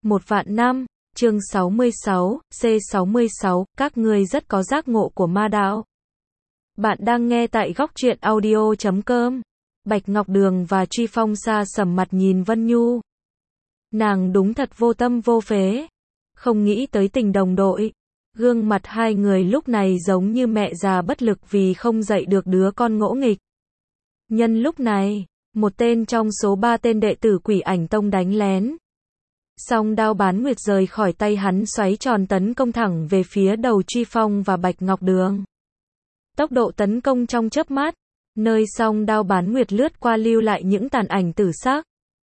Một vạn năm, chương 66, C66, các ngươi rất có giác ngộ của ma đạo. Bạn đang nghe tại góc truyện audio.com. Bạch Ngọc Đường và Truy Phong xa sầm mặt nhìn Vân Nhu. Nàng đúng thật vô tâm vô phế. Không nghĩ tới tình đồng đội. Gương mặt hai người lúc này giống như mẹ già bất lực vì không dạy được đứa con ngỗ nghịch. Nhân lúc này, một tên trong số 3 tên đệ tử Quỷ Ảnh Tông đánh lén. Song đao bán nguyệt rời khỏi tay hắn xoáy tròn tấn công thẳng về phía đầu Truy Phong và Bạch Ngọc Đường. Tốc độ tấn công trong chớp mắt, nơi song đao bán nguyệt lướt qua lưu lại những tàn ảnh tử sắc.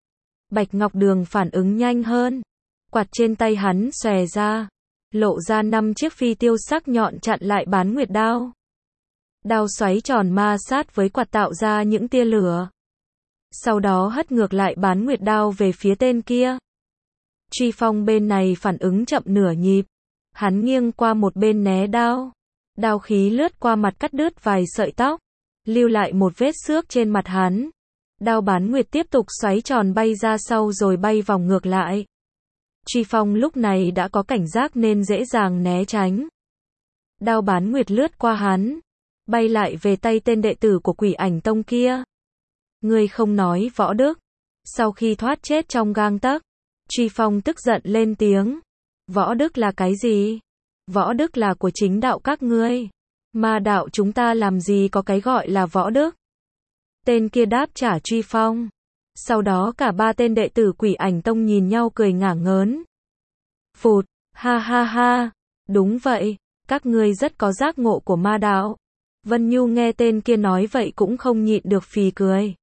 Bạch Ngọc Đường phản ứng nhanh hơn, quạt trên tay hắn xòe ra, lộ ra 5 chiếc phi tiêu sắc nhọn chặn lại bán nguyệt đao. Đao xoáy tròn ma sát với quạt tạo ra những tia lửa. Sau đó hất ngược lại bán nguyệt đao về phía tên kia. Truy Phong bên này phản ứng chậm nửa nhịp, hắn nghiêng qua một bên né đao. Đao khí lướt qua mặt cắt đứt vài sợi tóc, lưu lại một vết xước trên mặt hắn. Đao bán nguyệt tiếp tục xoáy tròn bay ra sau rồi bay vòng ngược lại. Truy Phong lúc này đã có cảnh giác nên dễ dàng né tránh. Đao bán nguyệt lướt qua hắn, bay lại về tay tên đệ tử của Quỷ Ảnh Tông kia. Ngươi không nói võ đức. Sau khi thoát chết trong gang tấc, Truy Phong tức giận lên tiếng. Võ đức là cái gì? Võ đức là của chính đạo các ngươi. Ma đạo chúng ta làm gì có cái gọi là võ đức? Tên kia đáp trả Truy Phong. Sau đó cả 3 tên đệ tử Quỷ Ảnh Tông nhìn nhau cười ngả ngớn. Phụt, ha ha ha, đúng vậy, các ngươi rất có giác ngộ của ma đạo. Vân Nhu nghe tên kia nói vậy cũng không nhịn được phì cười.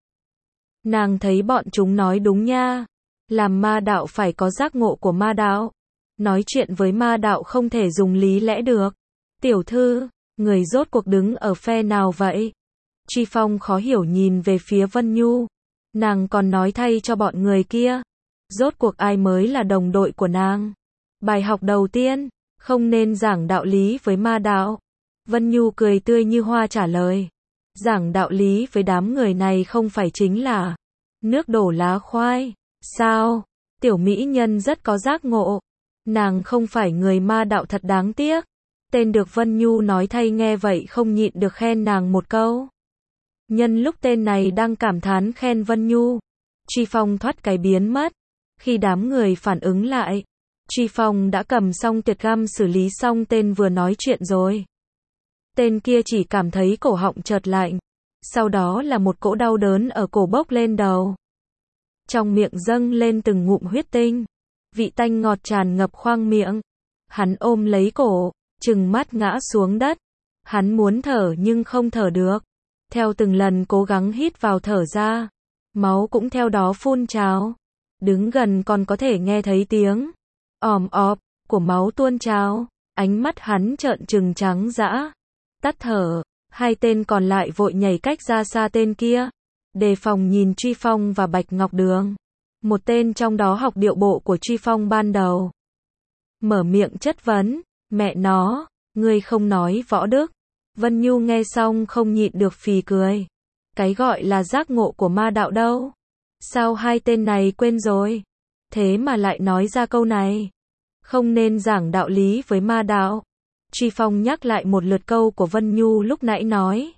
Nàng thấy bọn chúng nói đúng nha. Làm ma đạo phải có giác ngộ của ma đạo. Nói chuyện với ma đạo không thể dùng lý lẽ được. Tiểu thư, người rốt cuộc đứng ở phe nào vậy? Truy Phong khó hiểu nhìn về phía Vân Nhu. Nàng còn nói thay cho bọn người kia. Rốt cuộc ai mới là đồng đội của nàng? Bài học đầu tiên, không nên giảng đạo lý với ma đạo. Vân Nhu cười tươi như hoa trả lời. Giảng đạo lý với đám người này không phải chính là nước đổ lá khoai. Sao? Tiểu mỹ nhân rất có giác ngộ. Nàng không phải người ma đạo thật đáng tiếc. Tên được Vân Nhu nói thay nghe vậy không nhịn được khen nàng một câu. Nhân lúc tên này đang cảm thán khen Vân Nhu, Truy Phong thoát cái biến mất. Khi đám người phản ứng lại, Truy Phong đã cầm xong tuyệt găm xử lý xong tên vừa nói chuyện rồi. Tên kia chỉ cảm thấy cổ họng chợt lạnh. Sau đó là một cỗ đau đớn ở cổ bốc lên đầu. Trong miệng dâng lên từng ngụm huyết tinh. Vị tanh ngọt tràn ngập khoang miệng. Hắn ôm lấy cổ, trừng mắt ngã xuống đất. Hắn muốn thở nhưng không thở được. Theo từng lần cố gắng hít vào thở ra, máu cũng theo đó phun trào. Đứng gần còn có thể nghe thấy tiếng òm ọp của máu tuôn trào. Ánh mắt hắn trợn trừng trắng dã. Tắt thở, 2 tên còn lại vội nhảy cách ra xa tên kia, đề phòng nhìn Truy Phong và Bạch Ngọc Đường. Một tên trong đó học điệu bộ của Truy Phong ban đầu. Mở miệng chất vấn, mẹ nó, ngươi không nói võ đức. Vân Nhu nghe xong không nhịn được phì cười. Cái gọi là giác ngộ của ma đạo đâu? Sao 2 tên này quên rồi? Thế mà lại nói ra câu này. Không nên giảng đạo lý với ma đạo. Truy Phong nhắc lại một lượt câu của Vân Nhu lúc nãy nói.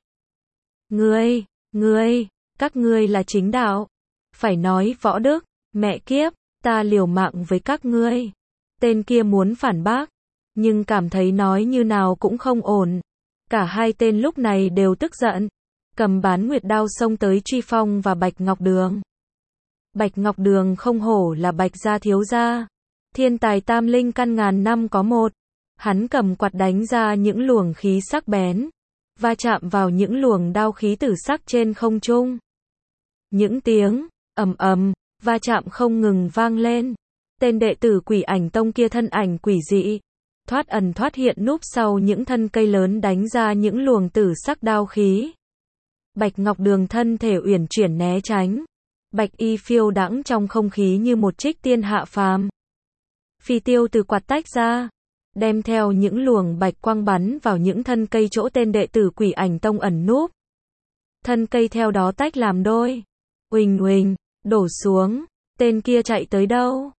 Ngươi, các ngươi là chính đạo. Phải nói võ đức, mẹ kiếp, ta liều mạng với các ngươi. Tên kia muốn phản bác, nhưng cảm thấy nói như nào cũng không ổn. Cả 2 tên lúc này đều tức giận, cầm bán nguyệt đao xông tới Truy Phong và Bạch Ngọc Đường. Bạch Ngọc Đường không hổ là Bạch gia thiếu gia, thiên tài tam linh căn ngàn năm có một. Hắn cầm quạt đánh ra những luồng khí sắc bén, va chạm vào những luồng đao khí tử sắc trên không trung. Những tiếng ầm ầm va chạm không ngừng vang lên. Tên đệ tử Quỷ Ảnh Tông kia thân ảnh quỷ dị, thoát ẩn thoát hiện núp sau những thân cây lớn đánh ra những luồng tử sắc đao khí. Bạch Ngọc Đường thân thể uyển chuyển né tránh. Bạch y phiêu đãng trong không khí như một trích tiên hạ phàm. Phi tiêu từ quạt tách ra, đem theo những luồng bạch quang bắn vào những thân cây chỗ tên đệ tử Quỷ Ảnh Tông ẩn núp. Thân cây theo đó tách làm đôi. Uỳnh uỳnh, đổ xuống. Tên kia chạy tới đâu?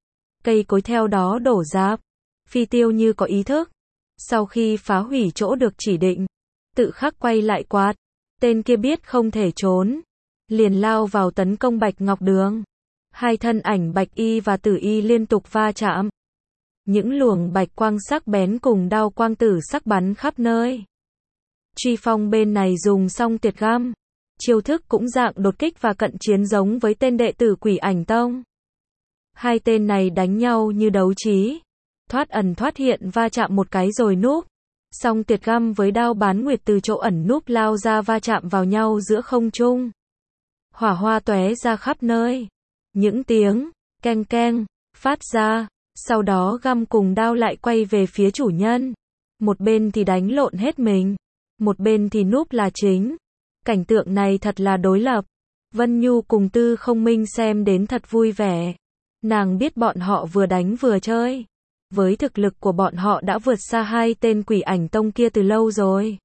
cây cối theo đó đổ rạp. Phi tiêu như có ý thức. Sau khi phá hủy chỗ được chỉ định, tự khắc quay lại quát. Tên kia biết không thể trốn, liền lao vào tấn công Bạch Ngọc Đường. Hai thân ảnh Bạch Y và Tử Y liên tục va chạm. Những luồng bạch quang sắc bén cùng đao quang tử sắc bắn khắp nơi. Truy Phong bên này dùng song tiệt găm. Chiêu thức cũng dạng đột kích và cận chiến giống với tên đệ tử Quỷ Ảnh Tông. Hai tên này đánh nhau như đấu trí. Thoát ẩn thoát hiện va chạm một cái rồi núp. Song tiệt găm với đao bán nguyệt từ chỗ ẩn núp lao ra va chạm vào nhau giữa không trung. Hỏa hoa tóe ra khắp nơi. Những tiếng keng keng phát ra. Sau đó găm cùng đao lại quay về phía chủ nhân. Một bên thì đánh lộn hết mình. Một bên thì núp là chính. Cảnh tượng này thật là đối lập. Vân Nhu cùng Tư Không Minh xem đến thật vui vẻ. Nàng biết bọn họ vừa đánh vừa chơi. Với thực lực của bọn họ đã vượt xa hai tên Quỷ Ảnh Tông kia từ lâu rồi.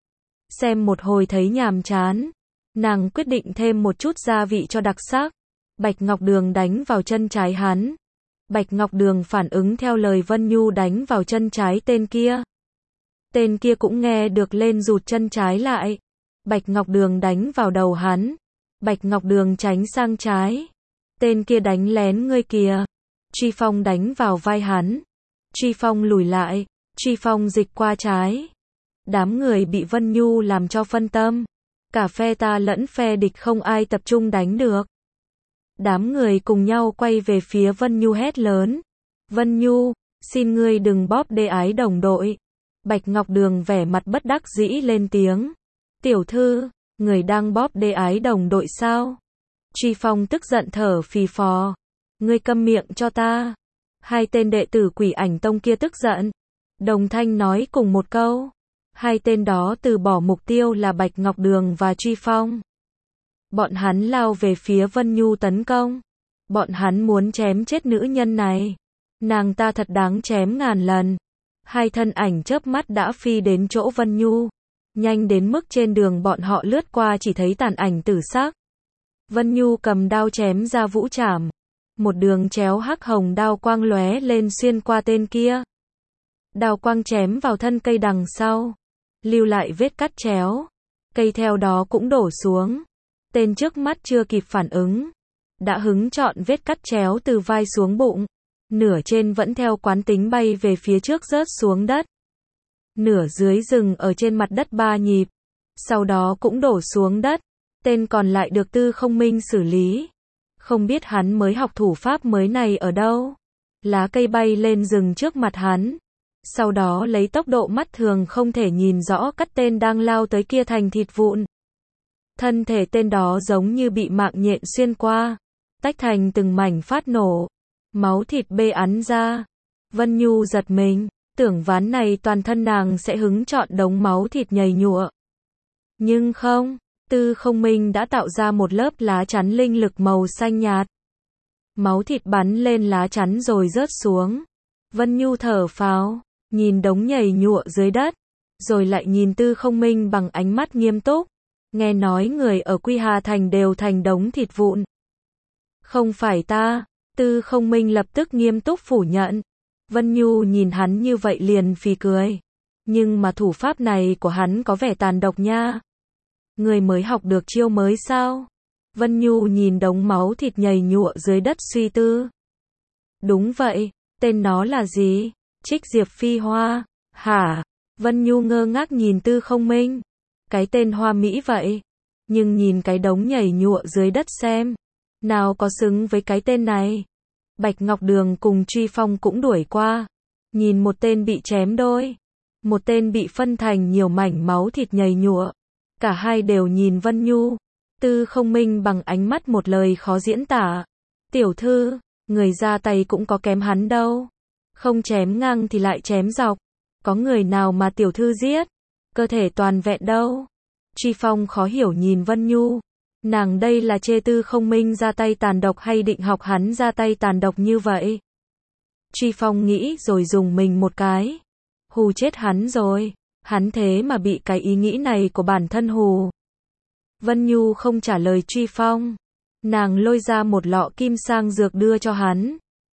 Xem một hồi thấy nhàm chán. Nàng quyết định thêm một chút gia vị cho đặc sắc. Bạch Ngọc Đường đánh vào chân trái hắn. Bạch Ngọc Đường phản ứng theo lời Vân Nhu đánh vào chân trái tên kia. Tên kia cũng nghe được lên rụt chân trái lại. Bạch Ngọc Đường đánh vào đầu hắn. Bạch Ngọc Đường tránh sang trái. Tên kia đánh lén ngươi kìa. Truy Phong đánh vào vai hắn. Truy Phong lùi lại. Truy Phong dịch qua trái. Đám người bị Vân Nhu làm cho phân tâm. Cả phe ta lẫn phe địch không ai tập trung đánh được. Đám người cùng nhau quay về phía Vân Nhu hét lớn. Vân Nhu, xin ngươi đừng bóp đê ái đồng đội. Bạch Ngọc Đường vẻ mặt bất đắc dĩ lên tiếng. Tiểu thư, người đang bóp đê ái đồng đội sao? Truy Phong tức giận thở phì phò. Ngươi câm miệng cho ta. Hai tên đệ tử Quỷ Ảnh Tông kia tức giận. Đồng thanh nói cùng một câu. Hai tên đó từ bỏ mục tiêu là Bạch Ngọc Đường và Truy Phong. Bọn hắn lao về phía Vân Nhu tấn công. Bọn hắn muốn chém chết nữ nhân này. Nàng ta thật đáng chém ngàn lần. Hai thân ảnh chớp mắt đã phi đến chỗ Vân Nhu. Nhanh đến mức trên đường bọn họ lướt qua chỉ thấy tàn ảnh tử sắc. Vân Nhu cầm đao chém ra vũ trảm. Một đường chéo hắc hồng đao quang lóe lên xuyên qua tên kia. Đao quang chém vào thân cây đằng sau. Lưu lại vết cắt chéo. Cây theo đó cũng đổ xuống. Tên trước mắt chưa kịp phản ứng. Đã hứng trọn vết cắt chéo từ vai xuống bụng. Nửa trên vẫn theo quán tính bay về phía trước rớt xuống đất. Nửa dưới dừng ở trên mặt đất 3 nhịp. Sau đó cũng đổ xuống đất. Tên còn lại được Tư Không Minh xử lý. Không biết hắn mới học thủ pháp mới này ở đâu. Lá cây bay lên rừng trước mặt hắn. Sau đó lấy tốc độ mắt thường không thể nhìn rõ cắt tên đang lao tới kia thành thịt vụn. Thân thể tên đó giống như bị mạng nhện xuyên qua. Tách thành từng mảnh phát nổ. Máu thịt bê ắn ra. Vân Nhu giật mình. Tưởng ván này toàn thân nàng sẽ hứng trọn đống máu thịt nhầy nhụa. Nhưng không. Tư Không Minh đã tạo ra một lớp lá chắn linh lực màu xanh nhạt. Máu thịt bắn lên lá chắn rồi rớt xuống. Vân Nhu thở phào. Nhìn đống nhầy nhụa dưới đất. Rồi lại nhìn Tư Không Minh bằng ánh mắt nghiêm túc. Nghe nói người ở Quy Hà Thành đều thành đống thịt vụn. Không phải ta. Tư Không Minh lập tức nghiêm túc phủ nhận. Vân Nhu nhìn hắn như vậy liền phì cười. Nhưng mà thủ pháp này của hắn có vẻ tàn độc nha. Người mới học được chiêu mới sao? Vân Nhu nhìn đống máu thịt nhầy nhụa dưới đất suy tư. Đúng vậy, tên nó là gì? Trích Diệp Phi Hoa. Hả? Vân Nhu ngơ ngác nhìn Tư Không Minh. Cái tên hoa mỹ vậy. Nhưng nhìn cái đống nhầy nhụa dưới đất xem. Nào có xứng với cái tên này. Bạch Ngọc Đường cùng Truy Phong cũng đuổi qua. Nhìn một tên bị chém đôi. Một tên bị phân thành nhiều mảnh máu thịt nhầy nhụa. Cả hai đều nhìn Vân Nhu. Tư Không Minh bằng ánh mắt một lời khó diễn tả. Tiểu thư, người ra tay cũng có kém hắn đâu. Không chém ngang thì lại chém dọc. Có người nào mà tiểu thư giết? Cơ thể toàn vẹn đâu? Truy Phong khó hiểu nhìn Vân Nhu. Nàng đây là chê Tư Không Minh ra tay tàn độc hay định học hắn ra tay tàn độc như vậy? Truy Phong nghĩ rồi dùng mình một cái. Hù chết hắn rồi. Hắn thế mà bị cái ý nghĩ này của bản thân hù. Vân Nhu không trả lời Truy Phong. Nàng lôi ra một lọ kim sang dược đưa cho hắn.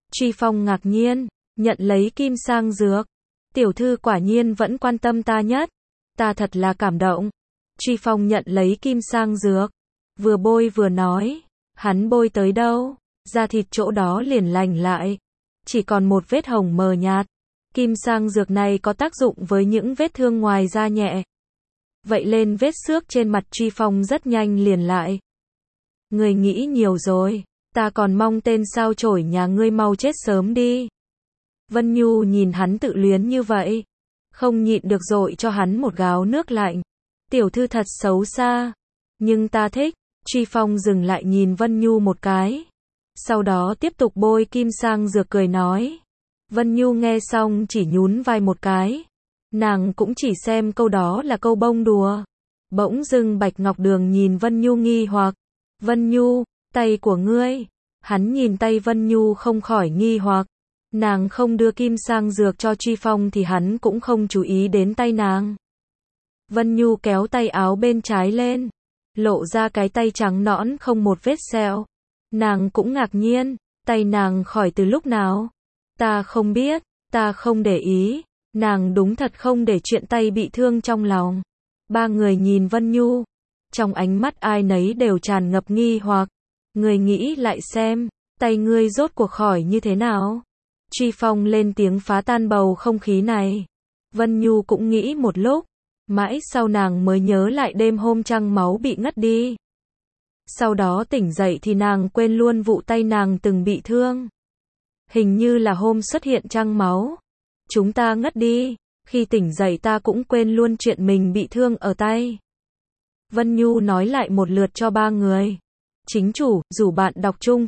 Truy Phong ngạc nhiên, nhận lấy kim sang dược. Tiểu thư quả nhiên vẫn quan tâm ta nhất. Ta thật là cảm động. Truy Phong nhận lấy kim sang dược. Vừa bôi vừa nói. Hắn bôi tới đâu, da thịt chỗ đó liền lành lại. Chỉ còn một vết hồng mờ nhạt. Kim sang dược này có tác dụng với những vết thương ngoài da nhẹ. Vậy lên vết xước trên mặt Truy Phong rất nhanh liền lại. Người nghĩ nhiều rồi. Ta còn mong tên sao chổi nhà ngươi mau chết sớm đi. Vân Nhu nhìn hắn tự luyến như vậy. Không nhịn được dội cho hắn một gáo nước lạnh. Tiểu thư thật xấu xa. Nhưng ta thích. Truy Phong dừng lại nhìn Vân Nhu một cái. Sau đó tiếp tục bôi kim sang dược cười nói. Vân Nhu nghe xong chỉ nhún vai một cái. Nàng cũng chỉ xem câu đó là câu bông đùa. Bỗng dưng Bạch Ngọc Đường nhìn Vân Nhu nghi hoặc. Vân Nhu, tay của ngươi. Hắn nhìn tay Vân Nhu không khỏi nghi hoặc. Nàng không đưa kim sang dược cho Truy Phong thì hắn cũng không chú ý đến tay nàng. Vân Nhu kéo tay áo bên trái lên. Lộ ra cái tay trắng nõn không một vết sẹo. Nàng cũng ngạc nhiên, tay nàng khỏi từ lúc nào? Ta không biết, ta không để ý. Nàng đúng thật không để chuyện tay bị thương trong lòng. Ba người nhìn Vân Nhu. Trong ánh mắt ai nấy đều tràn ngập nghi hoặc. Người nghĩ lại xem, tay ngươi rốt cuộc khỏi như thế nào? Truy Phong lên tiếng phá tan bầu không khí này. Vân Nhu cũng nghĩ một lúc. Mãi sau nàng mới nhớ lại đêm hôm trăng máu bị ngất đi. Sau đó tỉnh dậy thì nàng quên luôn vụ tay nàng từng bị thương. Hình như là hôm xuất hiện trăng máu. Chúng ta ngất đi. Khi tỉnh dậy ta cũng quên luôn chuyện mình bị thương ở tay. Vân Nhu nói lại một lượt cho ba người. Chính chủ, rủ bạn đọc chung,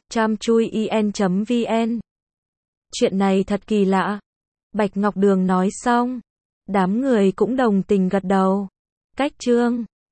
tramchuyen.vn. Chuyện này thật kỳ lạ. Bạch Ngọc Đường nói xong. Đám người cũng đồng tình gật đầu. Cách chương